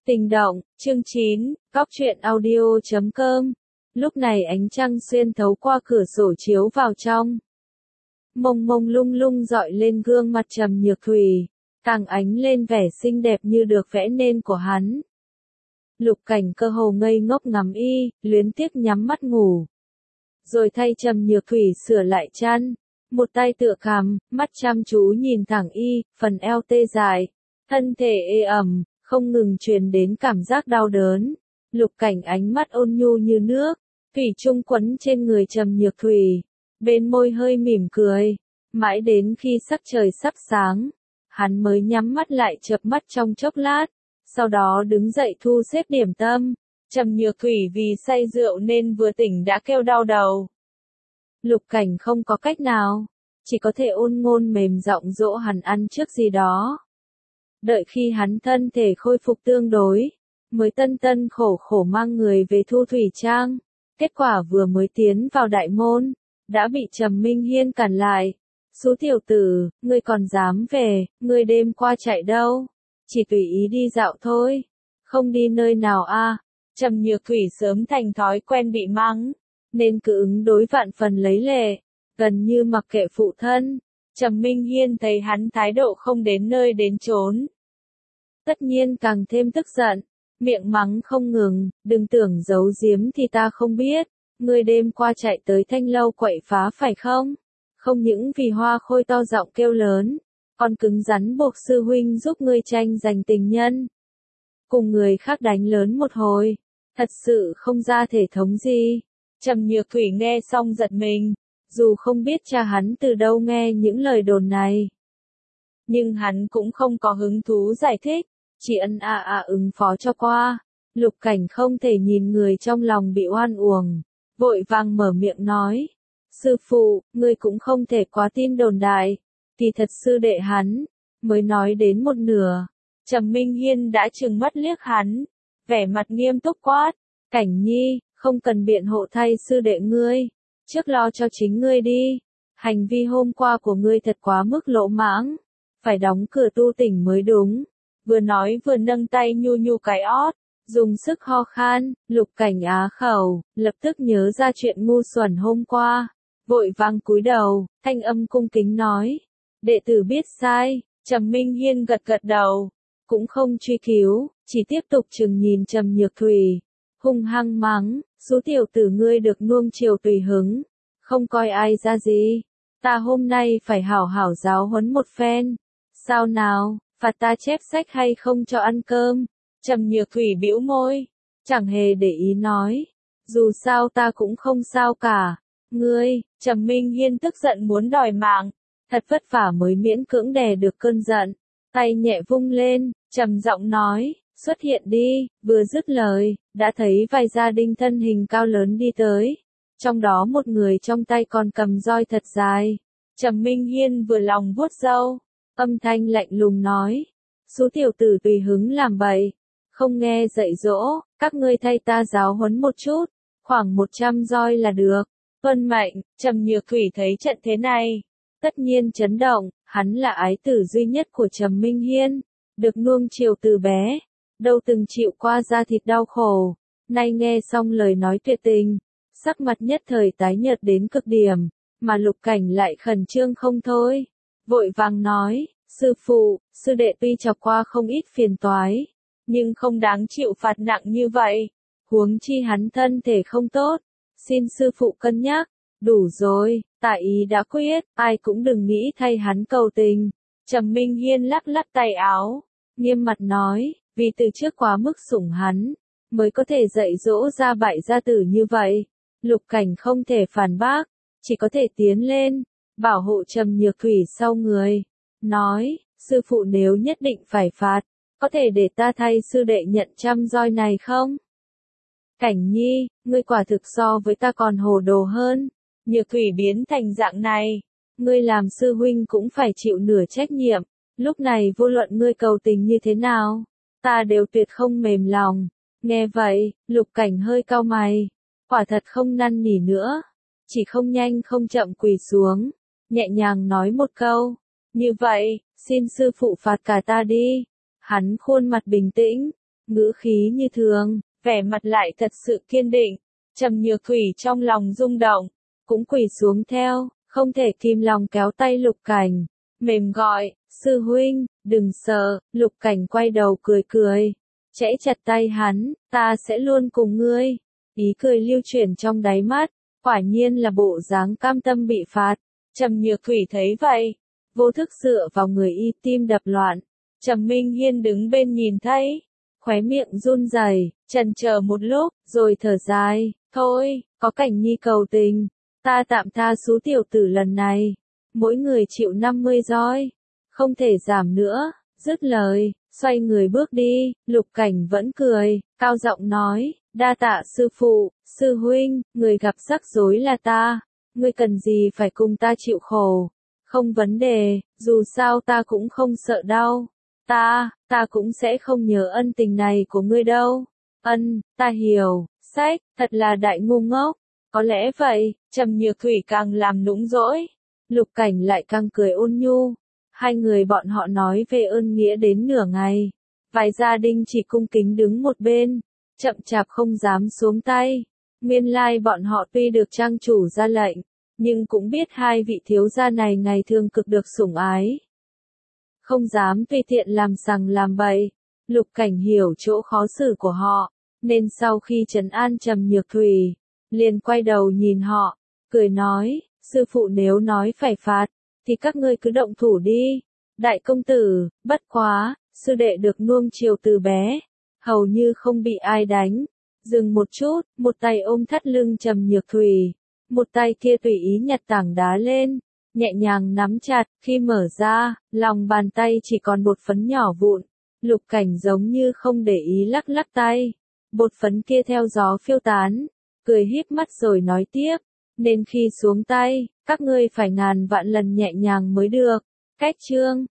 Tình động, chương 9, Góc truyện audio.com. Lúc này ánh trăng xuyên thấu qua cửa sổ chiếu vào trong. Mông mông lung lung dọi lên gương mặt Trầm Nhược Thủy, càng ánh lên vẻ xinh đẹp như được vẽ nên của hắn. Lục Cảnh cơ hồ ngây ngốc ngắm y, luyến tiếc nhắm mắt ngủ. Rồi thay Trầm Nhược Thủy sửa lại chăn, một tay tựa cằm, mắt chăm chú nhìn thẳng y, phần eo tê dại, thân thể ê ẩm, không ngừng truyền đến cảm giác đau đớn. Lục Cảnh ánh mắt ôn nhu như nước, thủy chung quấn trên người Trầm Nhược Thủy, bên môi hơi mỉm cười, mãi đến khi sắc trời sắp sáng, hắn mới nhắm mắt lại chợp mắt trong chốc lát, sau đó đứng dậy thu xếp điểm tâm. Trầm Nhược Thủy vì say rượu nên vừa tỉnh đã kêu đau đầu. Lục Cảnh không có cách nào, chỉ có thể ôn ngôn mềm giọng dỗ hắn ăn trước gì đó. Đợi khi hắn thân thể khôi phục tương đối, mới tân tân khổ khổ mang người về Thu Thủy Trang. Kết quả vừa mới tiến vào đại môn, đã bị Trầm Minh Hiên cản lại. "Sú tiểu tử, ngươi còn dám về, ngươi đêm qua chạy đâu? Chỉ tùy ý đi dạo thôi, không đi nơi nào à?" Trầm Nhược Thủy sớm thành thói quen bị mắng, nên cứ ứng đối vạn phần lấy lệ, gần như mặc kệ phụ thân. Trầm Minh Hiên thấy hắn thái độ không đến nơi đến chốn, tất nhiên càng thêm tức giận, miệng mắng không ngừng, "Đừng tưởng giấu giếm thì ta không biết, ngươi đêm qua chạy tới Thanh Lâu quậy phá phải không? Không những vì Hoa Khôi to giọng kêu lớn, còn cứng rắn buộc sư huynh giúp ngươi tranh giành tình nhân. Cùng người khác đánh lớn một hồi, thật sự không ra thể thống gì." Trầm Nhược Thủy nghe xong giật mình, dù không biết cha hắn từ đâu nghe những lời đồn này, nhưng hắn cũng không có hứng thú giải thích, chỉ ân ứng phó cho qua. Lục Cảnh không thể nhìn người trong lòng bị oan uổng, vội vàng mở miệng nói, "Sư phụ, ngươi cũng không thể quá tin đồn đại, thì thật sư đệ hắn." Mới nói đến một nửa, Trầm Minh Hiên đã trừng mắt liếc hắn, vẻ mặt nghiêm túc quát, "Cảnh Nhi, không cần biện hộ thay sư đệ ngươi, trước lo cho chính ngươi đi. Hành vi hôm qua của ngươi thật quá mức lỗ mãng, phải đóng cửa tu tỉnh mới đúng." Vừa nói vừa nâng tay nhu nhu cái ót, dùng sức ho khan. Lục Cảnh á khẩu, lập tức nhớ ra chuyện ngu xuẩn hôm qua, vội vàng cúi đầu, thanh âm cung kính nói, "Đệ tử biết sai." Trầm Minh Hiên gật gật đầu, cũng không truy cứu, chỉ tiếp tục chừng nhìn Trầm Nhược Thủy, hung hăng mắng, "Sú tiểu tử ngươi được nuông chiều tùy hứng, không coi ai ra gì. Ta hôm nay phải hảo hảo giáo huấn một phen. Sao nào, phạt ta chép sách hay không cho ăn cơm?" Trầm Nhược Thủy bĩu môi, chẳng hề để ý nói, "Dù sao ta cũng không sao cả." "Ngươi." Trầm Minh Hiên tức giận muốn đòi mạng, thật vất vả mới miễn cưỡng đè được cơn giận, tay nhẹ vung lên, trầm giọng nói, "Xuất hiện đi." Vừa dứt lời, đã thấy vài gia đình thân hình cao lớn đi tới, trong đó một người trong tay còn cầm roi thật dài. Trầm Minh Hiên vừa lòng vuốt râu, âm thanh lạnh lùng nói, "Sú tiểu tử tùy hứng làm bậy, không nghe dạy dỗ, các ngươi thay ta giáo huấn một chút, khoảng 100 roi là được." "Tuân mệnh." Trầm Nhược Thủy thấy trận thế này, tất nhiên chấn động, hắn là ái tử duy nhất của Trầm Minh Hiên, được nuông chiều từ bé, đâu từng chịu qua da thịt đau khổ, nay nghe xong lời nói tuyệt tình, sắc mặt nhất thời tái nhợt đến cực điểm, mà Lục Cảnh lại khẩn trương không thôi, vội vàng nói, "Sư phụ, sư đệ tuy chọc qua không ít phiền toái, nhưng không đáng chịu phạt nặng như vậy, huống chi hắn thân thể không tốt, xin sư phụ cân nhắc." "Đủ rồi, tại ý đã quyết, ai cũng đừng nghĩ thay hắn cầu tình." Trầm Minh Hiên lắc lắc tay áo, nghiêm mặt nói, "Vì từ trước quá mức sủng hắn, mới có thể dạy dỗ ra bại gia tử như vậy." Lục Cảnh không thể phản bác, chỉ có thể tiến lên, bảo hộ Trầm Nhược Thủy sau người, nói, "Sư phụ nếu nhất định phải phạt, có thể để ta thay sư đệ nhận 100 roi này không?" "Cảnh Nhi, ngươi quả thực so với ta còn hồ đồ hơn. Nhược Thủy biến thành dạng này, ngươi làm sư huynh cũng phải chịu nửa trách nhiệm. Lúc này vô luận ngươi cầu tình như thế nào, ta đều tuyệt không mềm lòng." Nghe vậy, Lục Cảnh hơi cau mày, quả thật không năn nỉ nữa, chỉ không nhanh không chậm quỳ xuống, nhẹ nhàng nói một câu, "Như vậy, xin sư phụ phạt cả ta đi." Hắn khuôn mặt bình tĩnh, ngữ khí như thường, vẻ mặt lại thật sự kiên định. Trầm Nhược Thủy trong lòng rung động, cũng quỳ xuống theo, không thể kìm lòng kéo tay Lục Cảnh, mềm gọi, sư huynh, đừng sợ. Lục Cảnh quay đầu cười cười, chẽ chặt tay hắn, ta sẽ luôn cùng ngươi. Ý cười lưu chuyển trong đáy mắt, quả nhiên là bộ dáng cam tâm bị phạt. Trầm Nhược Thủy thấy vậy, vô thức dựa vào người y, tim đập loạn. Trầm Minh Hiên đứng bên nhìn thấy, khóe miệng run rẩy, chần chờ một lúc, rồi thở dài, thôi, có Cảnh nhi cầu tình, ta tạm tha số tiểu tử lần này, mỗi người chịu 50 roi, không thể giảm nữa. Dứt lời, xoay người bước đi. Lục Cảnh vẫn cười, cao giọng nói, đa tạ sư phụ, sư huynh, người gặp rắc rối là ta, ngươi cần gì phải cùng ta chịu khổ, không vấn đề, dù sao ta cũng không sợ đau, ta cũng sẽ không nhớ ân tình này của ngươi đâu. Ta hiểu, sách, thật là đại ngu ngốc, có lẽ vậy. Trầm Nhược Thủy càng làm nũng dỗi, Lục Cảnh lại càng cười ôn nhu. Hai người bọn họ nói về ơn nghĩa đến nửa ngày, vài gia đình chỉ cung kính đứng một bên, chậm chạp không dám xuống tay. Nguyên lai bọn họ tuy được trang chủ ra lệnh, nhưng cũng biết hai vị thiếu gia này ngày thường cực được sủng ái, không dám tùy tiện làm sằng làm bậy. Lục Cảnh hiểu chỗ khó xử của họ, nên sau khi trấn an Trầm Nhược Thủy, liền quay đầu nhìn họ, cười nói, sư phụ nếu nói phải phạt, thì các ngươi cứ động thủ đi. Đại công tử, bất quá, sư đệ được nuông chiều từ bé, hầu như không bị ai đánh. Dừng một chút, một tay ôm thắt lưng Trầm Nhược Thủy, một tay kia tùy ý nhặt tảng đá lên, nhẹ nhàng nắm chặt. Khi mở ra, lòng bàn tay chỉ còn bột phấn nhỏ vụn. Lục Cảnh giống như không để ý lắc lắc tay, bột phấn kia theo gió phiêu tán, cười híp mắt rồi nói tiếp, nên khi xuống tay, các ngươi phải ngàn vạn lần nhẹ nhàng mới được. Cách chương